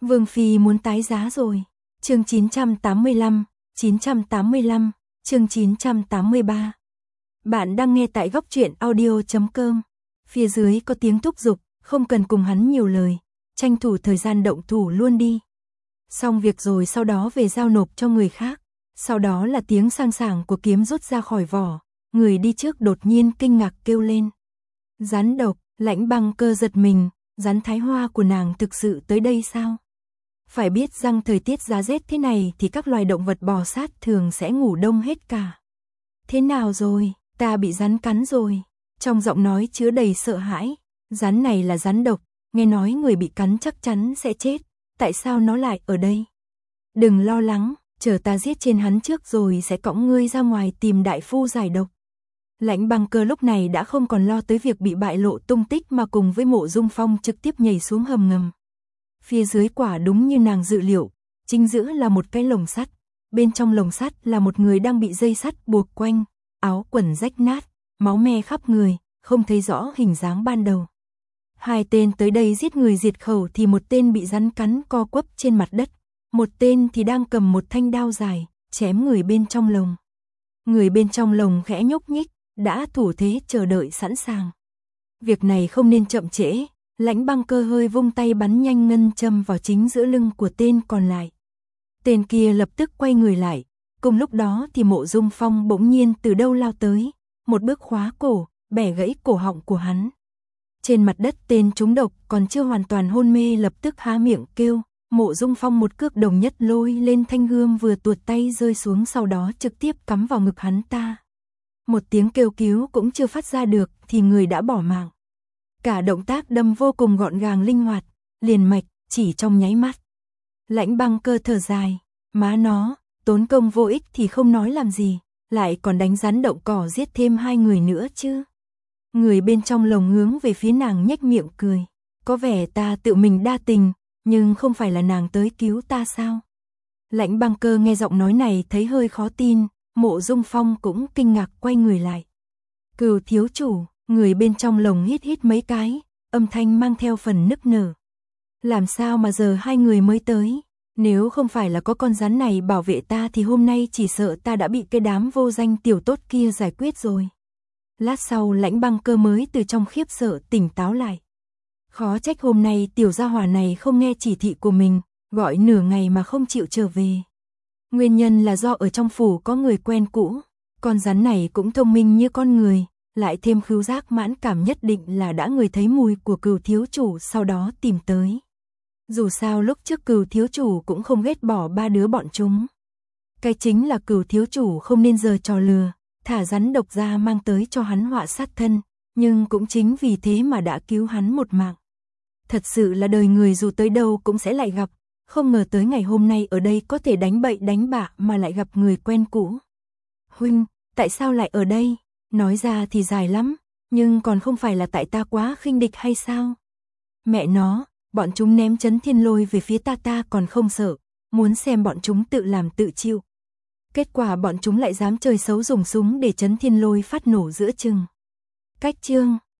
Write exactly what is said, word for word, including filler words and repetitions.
Vương Phi muốn tái giá rồi. Chương chín trăm tám mươi lăm, chín trăm tám mươi lăm, chương chín trăm tám mươi ba. Bạn đang nghe tại góc truyện audio chấm com. Phía dưới có tiếng thúc giục, không cần cùng hắn nhiều lời, tranh thủ thời gian động thủ luôn đi. Xong việc rồi sau đó về giao nộp cho người khác. Sau đó là tiếng sang sảng của kiếm rút ra khỏi vỏ, người đi trước đột nhiên kinh ngạc kêu lên. Rắn độc, Lãnh Băng Cơ giật mình, rắn Thái Hoa của nàng thực sự tới đây sao? Phải biết rằng thời tiết giá rét thế này thì các loài động vật bò sát thường sẽ ngủ đông hết cả. Thế nào rồi, ta bị rắn cắn rồi. Trong giọng nói chứa đầy sợ hãi, rắn này là rắn độc, nghe nói người bị cắn chắc chắn sẽ chết, tại sao nó lại ở đây? Đừng lo lắng, chờ ta giết trên hắn trước rồi sẽ cõng ngươi ra ngoài tìm đại phu giải độc. Lãnh Băng Cơ lúc này đã không còn lo tới việc bị bại lộ tung tích mà cùng với Mộ Dung Phong trực tiếp nhảy xuống hầm ngầm. Phía dưới quả đúng như nàng dự liệu, chính giữa là một cái lồng sắt, bên trong lồng sắt là một người đang bị dây sắt buộc quanh, áo quần rách nát, máu me khắp người, không thấy rõ hình dáng ban đầu. Hai tên tới đây giết người diệt khẩu thì một tên bị rắn cắn co quắp trên mặt đất, một tên thì đang cầm một thanh đao dài, chém người bên trong lồng. Người bên trong lồng khẽ nhúc nhích, đã thủ thế chờ đợi sẵn sàng. Việc này không nên chậm trễ, Lãnh Băng Cơ hơi vung tay bắn nhanh ngân châm vào chính giữa lưng của tên còn lại. Tên kia lập tức quay người lại, cùng lúc đó thì Mộ Dung Phong bỗng nhiên từ đâu lao tới, một bước khóa cổ, bẻ gãy cổ họng của hắn. Trên mặt đất tên trúng độc còn chưa hoàn toàn hôn mê lập tức há miệng kêu, Mộ Dung Phong một cước đồng nhất lôi lên thanh gươm vừa tuột tay rơi xuống sau đó trực tiếp cắm vào ngực hắn ta. Một tiếng kêu cứu cũng chưa phát ra được thì người đã bỏ mạng. Cả động tác đâm vô cùng gọn gàng linh hoạt, liền mạch, chỉ trong nháy mắt. Lãnh Băng Cơ thở dài, má nó, tốn công vô ích thì không nói làm gì, lại còn đánh rắn động cỏ giết thêm hai người nữa chứ. Người bên trong lồng hướng về phía nàng nhếch miệng cười, có vẻ ta tự mình đa tình, nhưng không phải là nàng tới cứu ta sao? Lãnh Băng Cơ nghe giọng nói này thấy hơi khó tin, Mộ Dung Phong cũng kinh ngạc quay người lại. Cừu thiếu chủ, người bên trong lồng hít hít mấy cái, âm thanh mang theo phần nức nở. Làm sao mà giờ hai người mới tới? Nếu không phải là có con rắn này bảo vệ ta thì hôm nay chỉ sợ ta đã bị cái đám vô danh tiểu tốt kia giải quyết rồi. Lát sau Lãnh Băng Cơ mới từ trong khiếp sợ tỉnh táo lại. Khó trách hôm nay tiểu gia hỏa này không nghe chỉ thị của mình, gọi nửa ngày mà không chịu trở về. Nguyên nhân là do ở trong phủ có người quen cũ, con rắn này cũng thông minh như con người, lại thêm khứu giác mãn cảm nhất định là đã người thấy mùi của Cừu thiếu chủ sau đó tìm tới. Dù sao lúc trước Cừu thiếu chủ cũng không ghét bỏ ba đứa bọn chúng. Cái chính là Cừu thiếu chủ không nên giở trò lừa, thả rắn độc ra mang tới cho hắn họa sát thân, nhưng cũng chính vì thế mà đã cứu hắn một mạng. Thật sự là đời người dù tới đâu cũng sẽ lại gặp, không ngờ tới ngày hôm nay ở đây có thể đánh bậy đánh bạ mà lại gặp người quen cũ. Huynh, tại sao lại ở đây? Nói ra thì dài lắm, nhưng còn không phải là tại ta quá khinh địch hay sao? Mẹ nó, bọn chúng ném Chấn Thiên Lôi về phía ta ta còn không sợ, muốn xem bọn chúng tự làm tự chịu. Kết quả bọn chúng lại dám chơi xấu dùng súng để Chấn Thiên Lôi phát nổ giữa chừng. Cách chương